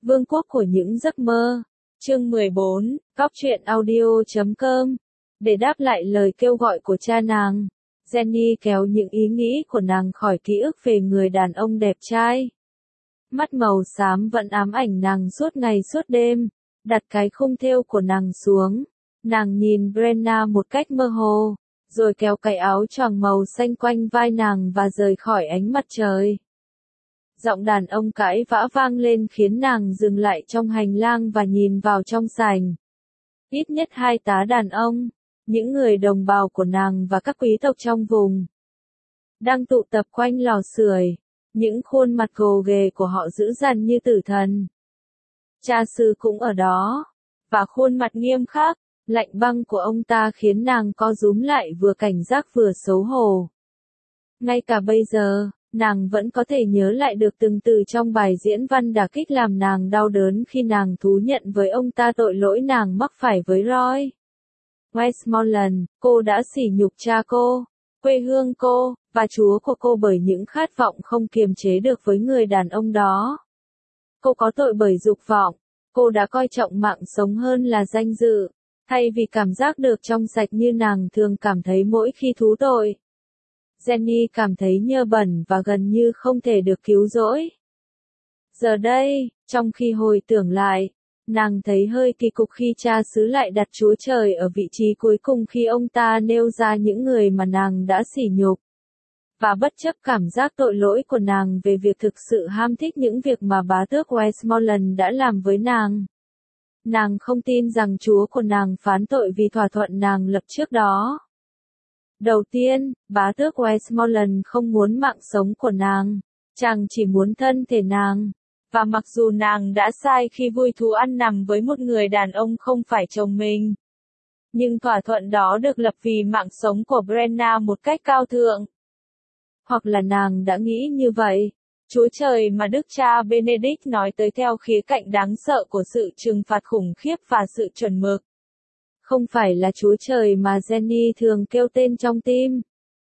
Vương quốc của những giấc mơ. Chương 14, cóc truyện audio.com. Để đáp lại lời kêu gọi của cha nàng, Jenny kéo những ý nghĩ của nàng khỏi ký ức về người đàn ông đẹp trai. Mắt màu xám vẫn ám ảnh nàng suốt ngày suốt đêm, đặt cái khung thêu của nàng xuống. Nàng nhìn Brenna một cách mơ hồ, rồi kéo cái áo choàng màu xanh quanh vai nàng và rời khỏi ánh mặt trời. Giọng đàn ông cãi vã vang lên khiến nàng dừng lại trong hành lang và nhìn vào trong sảnh. Ít nhất 2 tá đàn ông, những người đồng bào của nàng và các quý tộc trong vùng, đang tụ tập quanh lò sưởi, những khuôn mặt gồ ghề của họ dữ dằn như tử thần. Cha xứ cũng ở đó, và khuôn mặt nghiêm khắc, lạnh băng của ông ta khiến nàng co rúm lại vừa cảnh giác vừa xấu hổ. Ngay cả bây giờ, nàng vẫn có thể nhớ lại được từng từ trong bài diễn văn đả kích làm nàng đau đớn khi nàng thú nhận với ông ta tội lỗi nàng mắc phải với Roy Westmoreland. Cô đã sỉ nhục cha cô, quê hương cô, và Chúa của cô bởi những khát vọng không kiềm chế được với người đàn ông đó. Cô có tội bởi dục vọng, cô đã coi trọng mạng sống hơn là danh dự, thay vì cảm giác được trong sạch như nàng thường cảm thấy mỗi khi thú tội. Jenny cảm thấy nhơ bẩn và gần như không thể được cứu rỗi. Giờ đây, trong khi hồi tưởng lại, nàng thấy hơi kỳ cục khi cha xứ lại đặt Chúa Trời ở vị trí cuối cùng khi ông ta nêu ra những người mà nàng đã sỉ nhục. Và bất chấp cảm giác tội lỗi của nàng về việc thực sự ham thích những việc mà bá tước Westmoreland đã làm với nàng, nàng không tin rằng Chúa của nàng phán tội vì thỏa thuận nàng lập trước đó. Đầu tiên, bá tước Westmoreland không muốn mạng sống của nàng, chàng chỉ muốn thân thể nàng. Và mặc dù nàng đã sai khi vui thú ăn nằm với một người đàn ông không phải chồng mình, nhưng thỏa thuận đó được lập vì mạng sống của Brenna một cách cao thượng. Hoặc là nàng đã nghĩ như vậy, Chúa Trời mà Đức Cha Benedict nói tới theo khía cạnh đáng sợ của sự trừng phạt khủng khiếp và sự chuẩn mực, không phải là Chúa Trời mà Jenny thường kêu tên trong tim.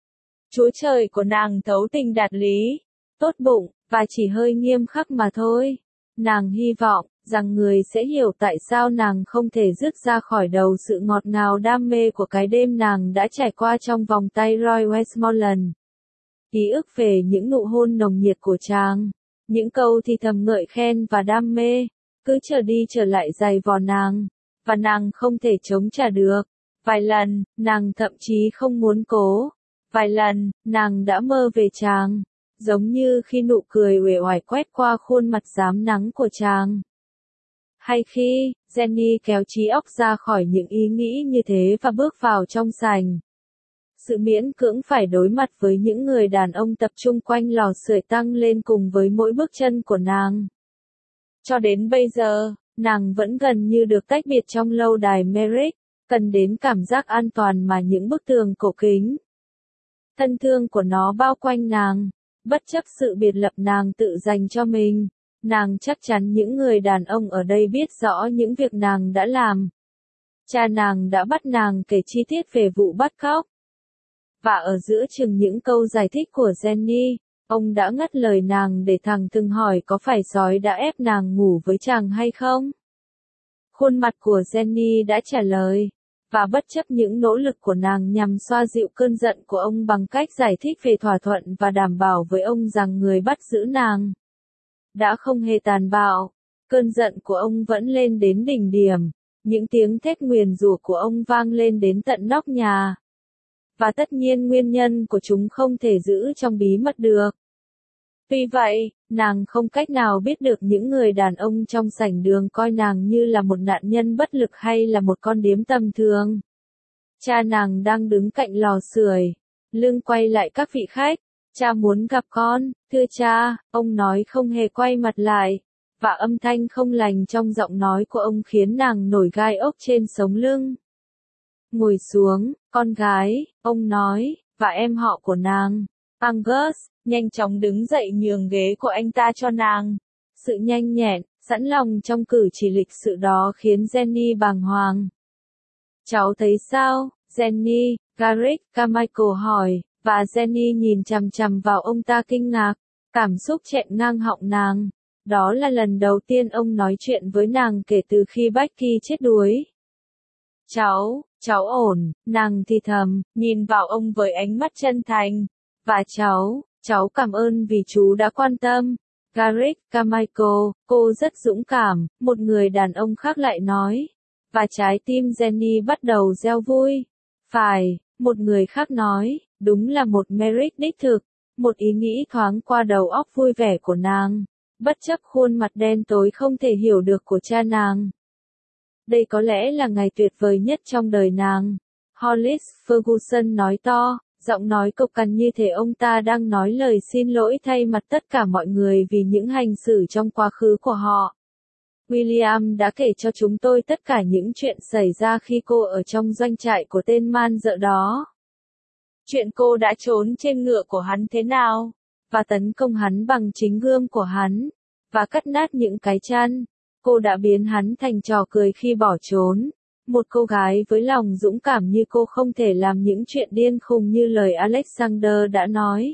Chúa Trời của nàng thấu tình đạt lý, tốt bụng, và chỉ hơi nghiêm khắc mà thôi. Nàng hy vọng rằng người sẽ hiểu tại sao nàng không thể dứt ra khỏi đầu sự ngọt ngào đam mê của cái đêm nàng đã trải qua trong vòng tay Roy Westmoreland. Ký ức về những nụ hôn nồng nhiệt của chàng, những câu thì thầm ngợi khen và đam mê, cứ trở đi trở lại dày vò nàng, và nàng không thể chống trả được. Vài lần, nàng thậm chí không muốn cố. Vài lần, nàng đã mơ về chàng, giống như khi nụ cười uể oải quét qua khuôn mặt rám nắng của chàng. Hay khi, Jenny kéo trí óc ra khỏi những ý nghĩ như thế và bước vào trong sảnh. Sự miễn cưỡng phải đối mặt với những người đàn ông tập trung quanh lò sưởi tăng lên cùng với mỗi bước chân của nàng. Cho đến bây giờ, nàng vẫn gần như được tách biệt trong lâu đài Merrick, cần đến cảm giác an toàn mà những bức tường cổ kính, thân thương của nó bao quanh nàng. Bất chấp sự biệt lập nàng tự dành cho mình, nàng chắc chắn những người đàn ông ở đây biết rõ những việc nàng đã làm. Cha nàng đã bắt nàng kể chi tiết về vụ bắt cóc. Và ở giữa chừng những câu giải thích của Jenny, ông đã ngắt lời nàng để thẳng thừng hỏi có phải sói đã ép nàng ngủ với chàng hay không. Khuôn mặt của Jenny đã trả lời, và bất chấp những nỗ lực của nàng nhằm xoa dịu cơn giận của ông bằng cách giải thích về thỏa thuận và đảm bảo với ông rằng người bắt giữ nàng đã không hề tàn bạo, cơn giận của ông vẫn lên đến đỉnh điểm, những tiếng thét nguyền rủa của ông vang lên đến tận nóc nhà. Và tất nhiên nguyên nhân của chúng không thể giữ trong bí mật được. Tuy vậy, nàng không cách nào biết được những người đàn ông trong sảnh đường coi nàng như là một nạn nhân bất lực hay là một con điếm tầm thường. Cha nàng đang đứng cạnh lò sưởi, lưng quay lại các vị khách. Cha muốn gặp con, thưa cha, ông nói không hề quay mặt lại. Và âm thanh không lành trong giọng nói của ông khiến nàng nổi gai ốc trên sống lưng. Ngồi xuống, con gái, ông nói, và em họ của nàng, Angus, nhanh chóng đứng dậy nhường ghế của anh ta cho nàng. Sự nhanh nhẹn, sẵn lòng trong cử chỉ lịch sự đó khiến Jenny bàng hoàng. Cháu thấy sao, Jenny? Garrick Carmichael hỏi, và Jenny nhìn chằm chằm vào ông ta kinh ngạc, cảm xúc chẹn ngang họng nàng. Đó là lần đầu tiên ông nói chuyện với nàng kể từ khi Becky chết đuối. Cháu ổn, nàng thì thầm, nhìn vào ông với ánh mắt chân thành. Và cháu cảm ơn vì chú đã quan tâm. Garrick Carmichael, cô rất dũng cảm, một người đàn ông khác lại nói. Và trái tim Jenny bắt đầu reo vui. Phải, một người khác nói, đúng là một Merrick đích thực. Một ý nghĩ thoáng qua đầu óc vui vẻ của nàng, bất chấp khuôn mặt đen tối không thể hiểu được của cha nàng. Đây có lẽ là ngày tuyệt vời nhất trong đời nàng. Hollis Ferguson nói to, giọng nói cộc cằn như thể ông ta đang nói lời xin lỗi thay mặt tất cả mọi người vì những hành xử trong quá khứ của họ. William đã kể cho chúng tôi tất cả những chuyện xảy ra khi cô ở trong doanh trại của tên man dợ đó. Chuyện cô đã trốn trên ngựa của hắn thế nào, và tấn công hắn bằng chính gươm của hắn, và cắt nát những cái chăn. Cô đã biến hắn thành trò cười khi bỏ trốn. Một cô gái với lòng dũng cảm như cô không thể làm những chuyện điên khùng như lời Alexander đã nói.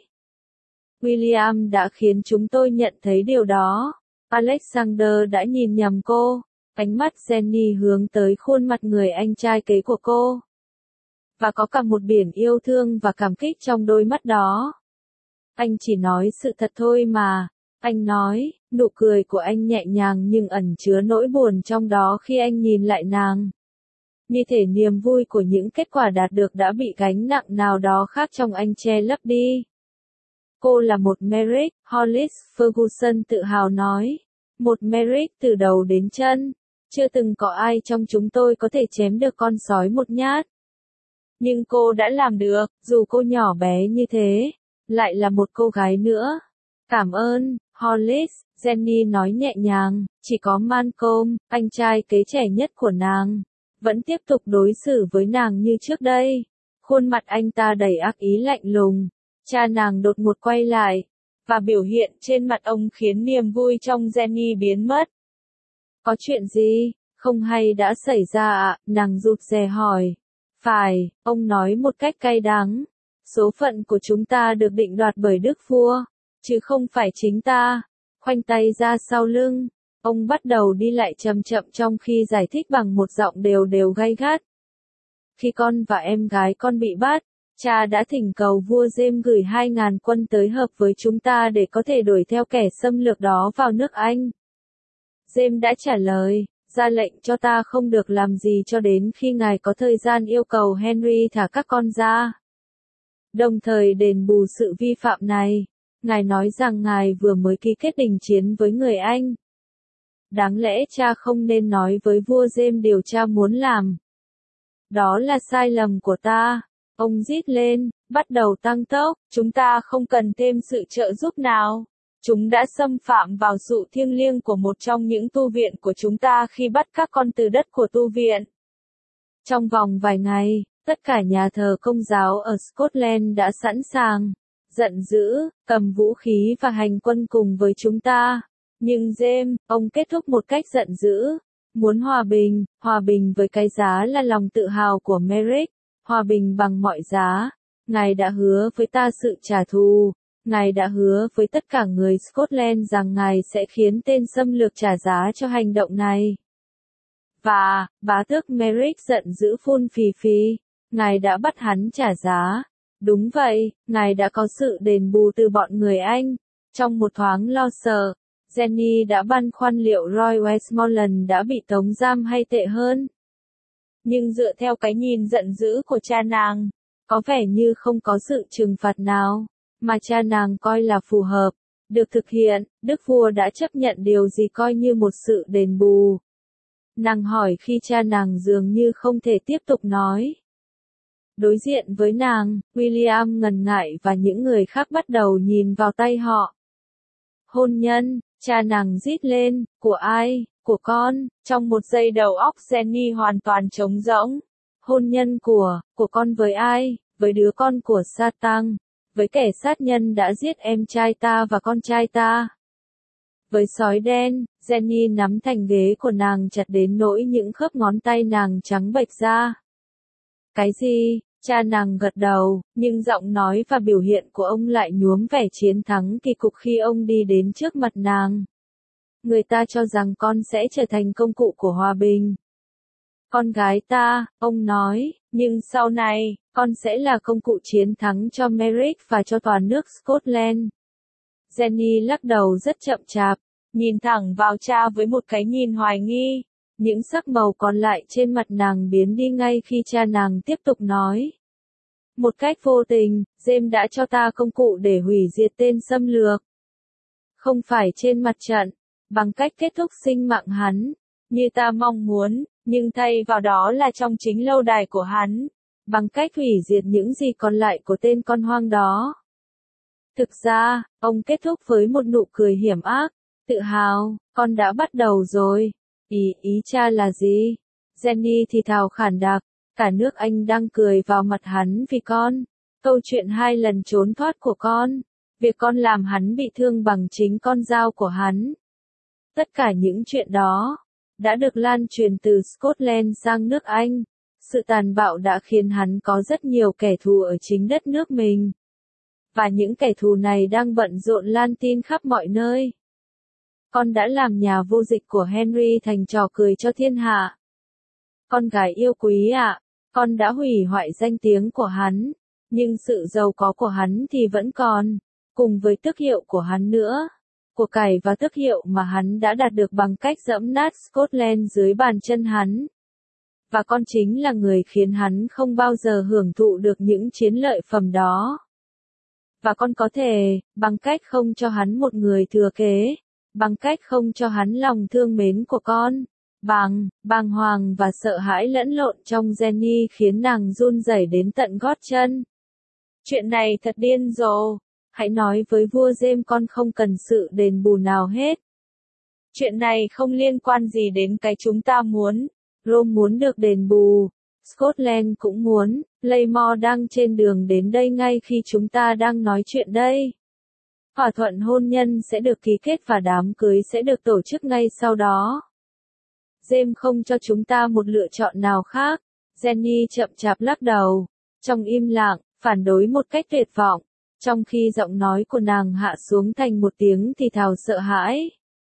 William đã khiến chúng tôi nhận thấy điều đó. Alexander đã nhìn nhầm cô. Ánh mắt Jenny hướng tới khuôn mặt người anh trai kế của cô. Và có cả một biển yêu thương và cảm kích trong đôi mắt đó. Anh chỉ nói sự thật thôi mà. Anh nói, nụ cười của anh nhẹ nhàng nhưng ẩn chứa nỗi buồn trong đó khi anh nhìn lại nàng. Như thể niềm vui của những kết quả đạt được đã bị gánh nặng nào đó khác trong anh che lấp đi. Cô là một Merrick, Hollis Ferguson tự hào nói. Một Merrick từ đầu đến chân. Chưa từng có ai trong chúng tôi có thể chém được con sói một nhát. Nhưng cô đã làm được, dù cô nhỏ bé như thế. Lại là một cô gái nữa. Cảm ơn, Hollis, Jenny nói nhẹ nhàng, chỉ có Malcolm, anh trai kế trẻ nhất của nàng, vẫn tiếp tục đối xử với nàng như trước đây. Khuôn mặt anh ta đầy ác ý lạnh lùng. Cha nàng đột ngột quay lại, và biểu hiện trên mặt ông khiến niềm vui trong Jenny biến mất. Có chuyện gì, không hay đã xảy ra ạ? Nàng rụt rè hỏi. Phải, ông nói một cách cay đắng. Số phận của chúng ta được định đoạt bởi Đức Vua, chứ không phải chính ta. Khoanh tay ra sau lưng, ông bắt đầu đi lại chậm chậm trong khi giải thích bằng một giọng đều đều gay gắt. Khi con và em gái con bị bắt, cha đã thỉnh cầu vua James gửi 2.000 quân tới hợp với chúng ta để có thể đuổi theo kẻ xâm lược đó vào nước Anh. James đã trả lời, ra lệnh cho ta không được làm gì cho đến khi ngài có thời gian yêu cầu Henry thả các con ra. Đồng thời đền bù sự vi phạm này, ngài nói rằng ngài vừa mới ký kết đình chiến với người Anh. Đáng lẽ cha không nên nói với vua James điều cha muốn làm. Đó là sai lầm của ta. Ông rít lên, bắt đầu tăng tốc, chúng ta không cần thêm sự trợ giúp nào. Chúng đã xâm phạm vào sự thiêng liêng của một trong những tu viện của chúng ta khi bắt các con từ đất của tu viện. Trong vòng vài ngày, tất cả nhà thờ công giáo ở Scotland đã sẵn sàng, giận dữ, cầm vũ khí và hành quân cùng với chúng ta. Nhưng James, ông kết thúc một cách giận dữ, muốn hòa bình với cái giá là lòng tự hào của Merrick, hòa bình bằng mọi giá. Ngài đã hứa với ta sự trả thù. Ngài đã hứa với tất cả người Scotland rằng Ngài sẽ khiến tên xâm lược trả giá cho hành động này. Và, bá tước Merrick giận dữ phun phì phì, Ngài đã bắt hắn trả giá. Đúng vậy, Ngài đã có sự đền bù từ bọn người Anh. Trong một thoáng lo sợ, Jenny đã băn khoăn liệu Roy Westmoreland đã bị tống giam hay tệ hơn. Nhưng dựa theo cái nhìn giận dữ của cha nàng, có vẻ như không có sự trừng phạt nào mà cha nàng coi là phù hợp, được thực hiện. Đức vua đã chấp nhận điều gì coi như một sự đền bù. Nàng hỏi khi cha nàng dường như không thể tiếp tục nói. Đối diện với nàng, William ngần ngại và những người khác bắt đầu nhìn vào tay họ. Hôn nhân, cha nàng rít lên, của ai, của con. Trong một giây đầu óc Jenny hoàn toàn trống rỗng. Hôn nhân của con với ai? Với đứa con của Satan, với kẻ sát nhân đã giết em trai ta và con trai ta. Với sói đen, Jenny nắm thành ghế của nàng chặt đến nỗi những khớp ngón tay nàng trắng bệch ra. Cái gì? Cha nàng gật đầu, nhưng giọng nói và biểu hiện của ông lại nhuốm vẻ chiến thắng kỳ cục khi ông đi đến trước mặt nàng. Người ta cho rằng con sẽ trở thành công cụ của hòa bình. Con gái ta, ông nói, nhưng sau này, con sẽ là công cụ chiến thắng cho Merrick và cho toàn nước Scotland. Jenny lắc đầu rất chậm chạp, nhìn thẳng vào cha với một cái nhìn hoài nghi. Những sắc màu còn lại trên mặt nàng biến đi ngay khi cha nàng tiếp tục nói. Một cách vô tình, James đã cho ta công cụ để hủy diệt tên xâm lược. Không phải trên mặt trận, bằng cách kết thúc sinh mạng hắn, như ta mong muốn, nhưng thay vào đó là trong chính lâu đài của hắn, bằng cách hủy diệt những gì còn lại của tên con hoang đó. Thực ra, ông kết thúc với một nụ cười hiểm ác, tự hào, con đã bắt đầu rồi. Ý cha là gì? Jenny thì thào khản đặc, cả nước Anh đang cười vào mặt hắn vì con. Câu chuyện 2 lần trốn thoát của con. Việc con làm hắn bị thương bằng chính con dao của hắn. Tất cả những chuyện đó đã được lan truyền từ Scotland sang nước Anh. Sự tàn bạo đã khiến hắn có rất nhiều kẻ thù ở chính đất nước mình. Và những kẻ thù này đang bận rộn lan tin khắp mọi nơi. Con đã làm nhà vô dịch của Henry thành trò cười cho thiên hạ. Con gái yêu quý ạ, con đã hủy hoại danh tiếng của hắn, nhưng sự giàu có của hắn thì vẫn còn, cùng với tước hiệu của hắn nữa. Của cải và tước hiệu mà hắn đã đạt được bằng cách dẫm nát Scotland dưới bàn chân hắn. Và con chính là người khiến hắn không bao giờ hưởng thụ được những chiến lợi phẩm đó. Và con có thể, bằng cách không cho hắn một người thừa kế, bằng cách không cho hắn lòng thương mến của con, bàng hoàng và sợ hãi lẫn lộn trong Jenny khiến nàng run rẩy đến tận gót chân. Chuyện này thật điên rồ, hãy nói với vua James con không cần sự đền bù nào hết. Chuyện này không liên quan gì đến cái chúng ta muốn. Rome muốn được đền bù, Scotland cũng muốn, Playmore đang trên đường đến đây ngay khi chúng ta đang nói chuyện đây. Thỏa thuận hôn nhân sẽ được ký kết và đám cưới sẽ được tổ chức ngay sau đó. James không cho chúng ta một lựa chọn nào khác. Jenny chậm chạp lắc đầu, trong im lặng, phản đối một cách tuyệt vọng, trong khi giọng nói của nàng hạ xuống thành một tiếng thì thào sợ hãi.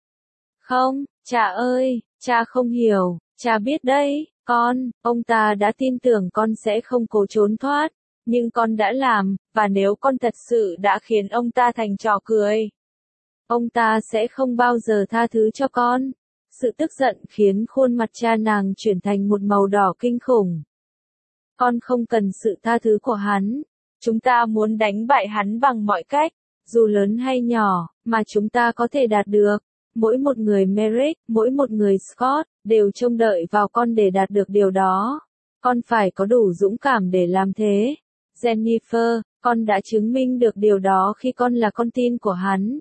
Không, cha ơi, cha không hiểu, cha biết đấy, ông ta đã tin tưởng con sẽ không cố trốn thoát, nhưng con đã làm, và nếu con thật sự đã khiến ông ta thành trò cười, ông ta sẽ không bao giờ tha thứ cho con. Sự tức giận khiến khuôn mặt cha nàng chuyển thành một màu đỏ kinh khủng. Con không cần sự tha thứ của hắn. Chúng ta muốn đánh bại hắn bằng mọi cách, dù lớn hay nhỏ, mà chúng ta có thể đạt được. Mỗi một người Merrick, mỗi một người Scott, đều trông đợi vào con để đạt được điều đó. Con phải có đủ dũng cảm để làm thế. Jennifer, con đã chứng minh được điều đó khi con là con tin của hắn.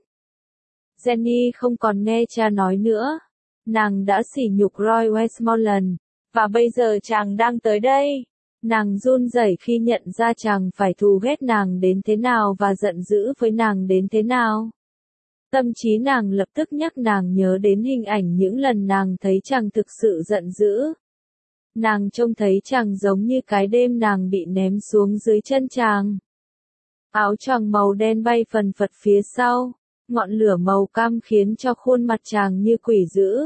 Jenny không còn nghe cha nói nữa. Nàng đã sỉ nhục Roy Westmoreland, và bây giờ chàng đang tới đây. Nàng run rẩy khi nhận ra chàng phải thù ghét nàng đến thế nào và giận dữ với nàng đến thế nào. Tâm trí nàng lập tức nhắc nàng nhớ đến hình ảnh những lần nàng thấy chàng thực sự giận dữ. Nàng trông thấy chàng giống như cái đêm nàng bị ném xuống dưới chân chàng. Áo choàng màu đen bay phần phật phía sau, ngọn lửa màu cam khiến cho khuôn mặt chàng như quỷ dữ.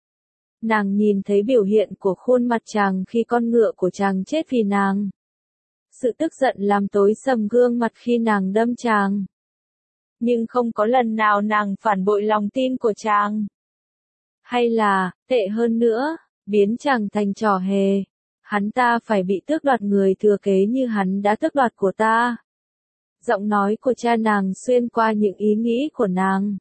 Nàng nhìn thấy biểu hiện của khuôn mặt chàng khi con ngựa của chàng chết vì nàng. Sự tức giận làm tối sầm gương mặt khi nàng đâm chàng. Nhưng không có lần nào nàng phản bội lòng tin của chàng. Hay là, tệ hơn nữa, biến chàng thành trò hề. Hắn ta phải bị tước đoạt người thừa kế như hắn đã tước đoạt của ta. Giọng nói của cha nàng xuyên qua những ý nghĩ của nàng.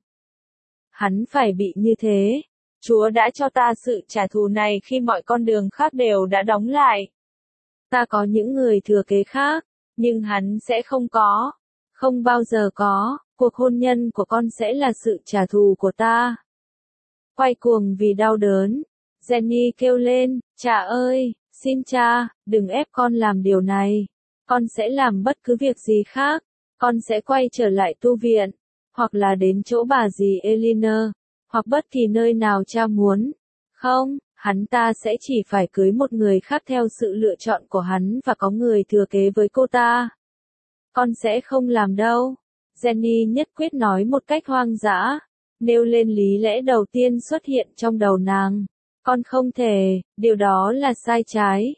Hắn phải bị như thế. Chúa đã cho ta sự trả thù này khi mọi con đường khác đều đã đóng lại. Ta có những người thừa kế khác, nhưng hắn sẽ không có. Không bao giờ có, cuộc hôn nhân của con sẽ là sự trả thù của ta. Quay cuồng vì đau đớn, Jenny kêu lên, cha ơi, xin cha, đừng ép con làm điều này. Con sẽ làm bất cứ việc gì khác, con sẽ quay trở lại tu viện, hoặc là đến chỗ bà dì Eleanor, hoặc bất kỳ nơi nào cha muốn. Không, hắn ta sẽ chỉ phải cưới một người khác theo sự lựa chọn của hắn và có người thừa kế với cô ta. Con sẽ không làm đâu. Jenny nhất quyết nói một cách hoang dã. nêu lên lý lẽ đầu tiên xuất hiện trong đầu nàng. Con không thể, điều đó là sai trái.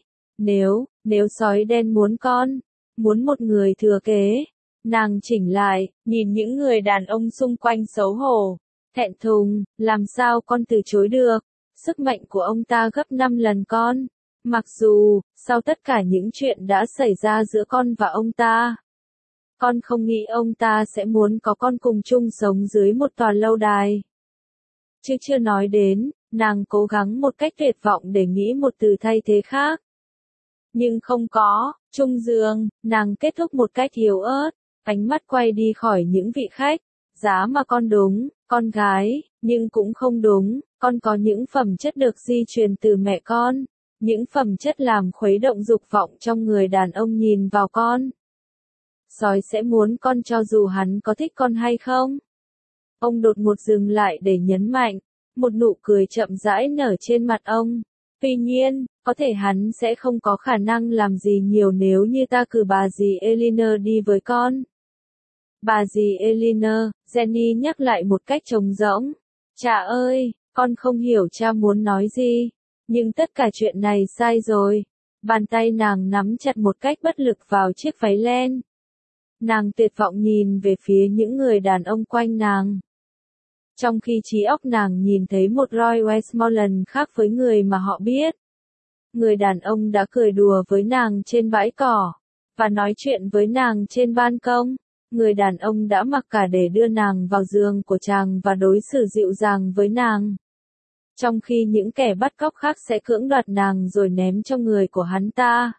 Nếu sói đen muốn con, muốn một người thừa kế. Nàng chỉnh lại, nhìn những người đàn ông xung quanh xấu hổ, thẹn thùng, làm sao con từ chối được. Sức mạnh của ông ta gấp 5 lần con. Mặc dù, sau tất cả những chuyện đã xảy ra giữa con và ông ta, con không nghĩ ông ta sẽ muốn có con cùng chung sống dưới một tòa lâu đài. Chứ chưa nói đến, nàng cố gắng một cách tuyệt vọng để nghĩ một từ thay thế khác. Nhưng không có, chung giường, nàng kết thúc một cách yếu ớt, ánh mắt quay đi khỏi những vị khách. Giá mà con đúng, con gái, nhưng cũng không đúng, con có những phẩm chất được di truyền từ mẹ con. Những phẩm chất làm khuấy động dục vọng trong người đàn ông nhìn vào con. Sói sẽ muốn con cho dù hắn có thích con hay không. Ông đột ngột dừng lại để nhấn mạnh. Một nụ cười chậm rãi nở trên mặt ông. Tuy nhiên, có thể hắn sẽ không có khả năng làm gì nhiều nếu như ta cử bà dì Eleanor đi với con. Bà dì Eleanor, Jenny nhắc lại một cách trống rỗng. Cha ơi, con không hiểu cha muốn nói gì. Nhưng tất cả chuyện này sai rồi. Bàn tay nàng nắm chặt một cách bất lực vào chiếc váy len. Nàng tuyệt vọng nhìn về phía những người đàn ông quanh nàng. Trong khi trí óc nàng nhìn thấy một Roy Westmoreland khác với người mà họ biết. Người đàn ông đã cười đùa với nàng trên bãi cỏ, và nói chuyện với nàng trên ban công. Người đàn ông đã mặc cả để đưa nàng vào giường của chàng và đối xử dịu dàng với nàng. Trong khi những kẻ bắt cóc khác sẽ cưỡng đoạt nàng rồi ném cho người của hắn ta.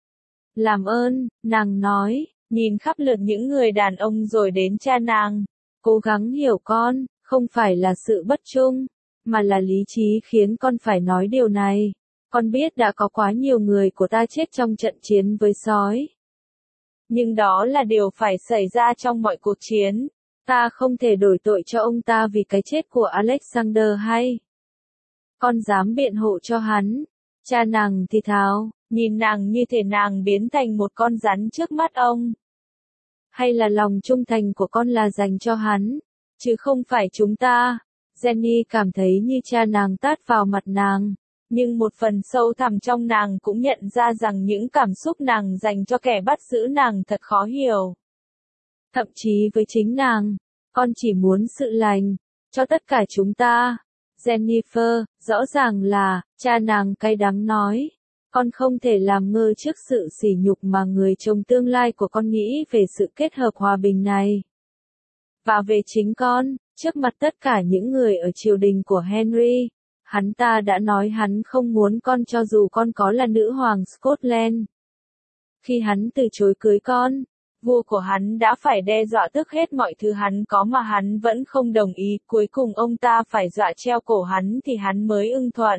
Làm ơn, nàng nói, nhìn khắp lượt những người đàn ông rồi đến cha nàng. Cố gắng hiểu con, không phải là sự bất trung, mà là lý trí khiến con phải nói điều này. Con biết đã có quá nhiều người của ta chết trong trận chiến với sói. Nhưng đó là điều phải xảy ra trong mọi cuộc chiến. Ta không thể đổi tội cho ông ta vì cái chết của Alexander hay. Con dám biện hộ cho hắn. Cha nàng thì thào, nhìn nàng như thể nàng biến thành một con rắn trước mắt ông. Hay là lòng trung thành của con là dành cho hắn, chứ không phải chúng ta. Jenny cảm thấy như cha nàng tát vào mặt nàng. Nhưng một phần sâu thẳm trong nàng cũng nhận ra rằng những cảm xúc nàng dành cho kẻ bắt giữ nàng thật khó hiểu. Thậm chí với chính nàng, con chỉ muốn sự lành, cho tất cả chúng ta. Jennifer, rõ ràng là, cha nàng cay đắng nói. Con không thể làm ngơ trước sự sỉ nhục mà người chồng tương lai của con nghĩ về sự kết hợp hòa bình này. Và về chính con, trước mặt tất cả những người ở triều đình của Henry. Hắn ta đã nói hắn không muốn con cho dù con có là nữ hoàng Scotland. Khi hắn từ chối cưới con, vua của hắn đã phải đe dọa tước hết mọi thứ hắn có mà hắn vẫn không đồng ý. Cuối cùng ông ta phải dọa treo cổ hắn thì hắn mới ưng thuận.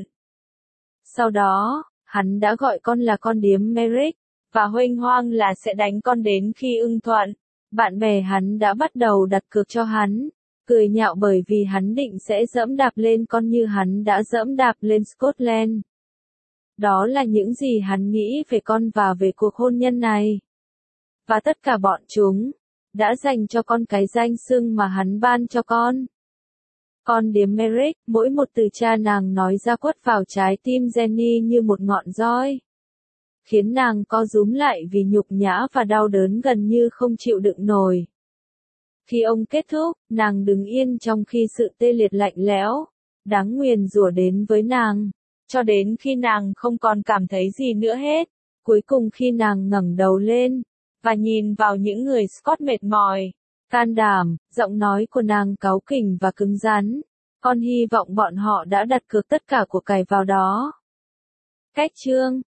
Sau đó, hắn đã gọi con là con điếm Merrick, và huênh hoang là sẽ đánh con đến khi ưng thuận. Bạn bè hắn đã bắt đầu đặt cược cho hắn. Cười nhạo bởi vì hắn định sẽ dẫm đạp lên con như hắn đã dẫm đạp lên Scotland. Đó là những gì hắn nghĩ về con và về cuộc hôn nhân này. Và tất cả bọn chúng đã dành cho con cái danh xưng mà hắn ban cho con. Con điếm Merrick, mỗi một từ cha nàng nói ra quất vào trái tim Jenny như một ngọn roi. Khiến nàng co rúm lại vì nhục nhã và đau đớn gần như không chịu đựng nổi. Khi ông kết thúc, nàng đứng yên trong khi sự tê liệt lạnh lẽo, đáng nguyền rủa đến với nàng, cho đến khi nàng không còn cảm thấy gì nữa hết. Cuối cùng khi nàng ngẩng đầu lên, và nhìn vào những người Scott mệt mỏi, can đảm, giọng nói của nàng cáu kỉnh và cứng rắn. Con hy vọng bọn họ đã đặt cược tất cả của cải vào đó. Cách chương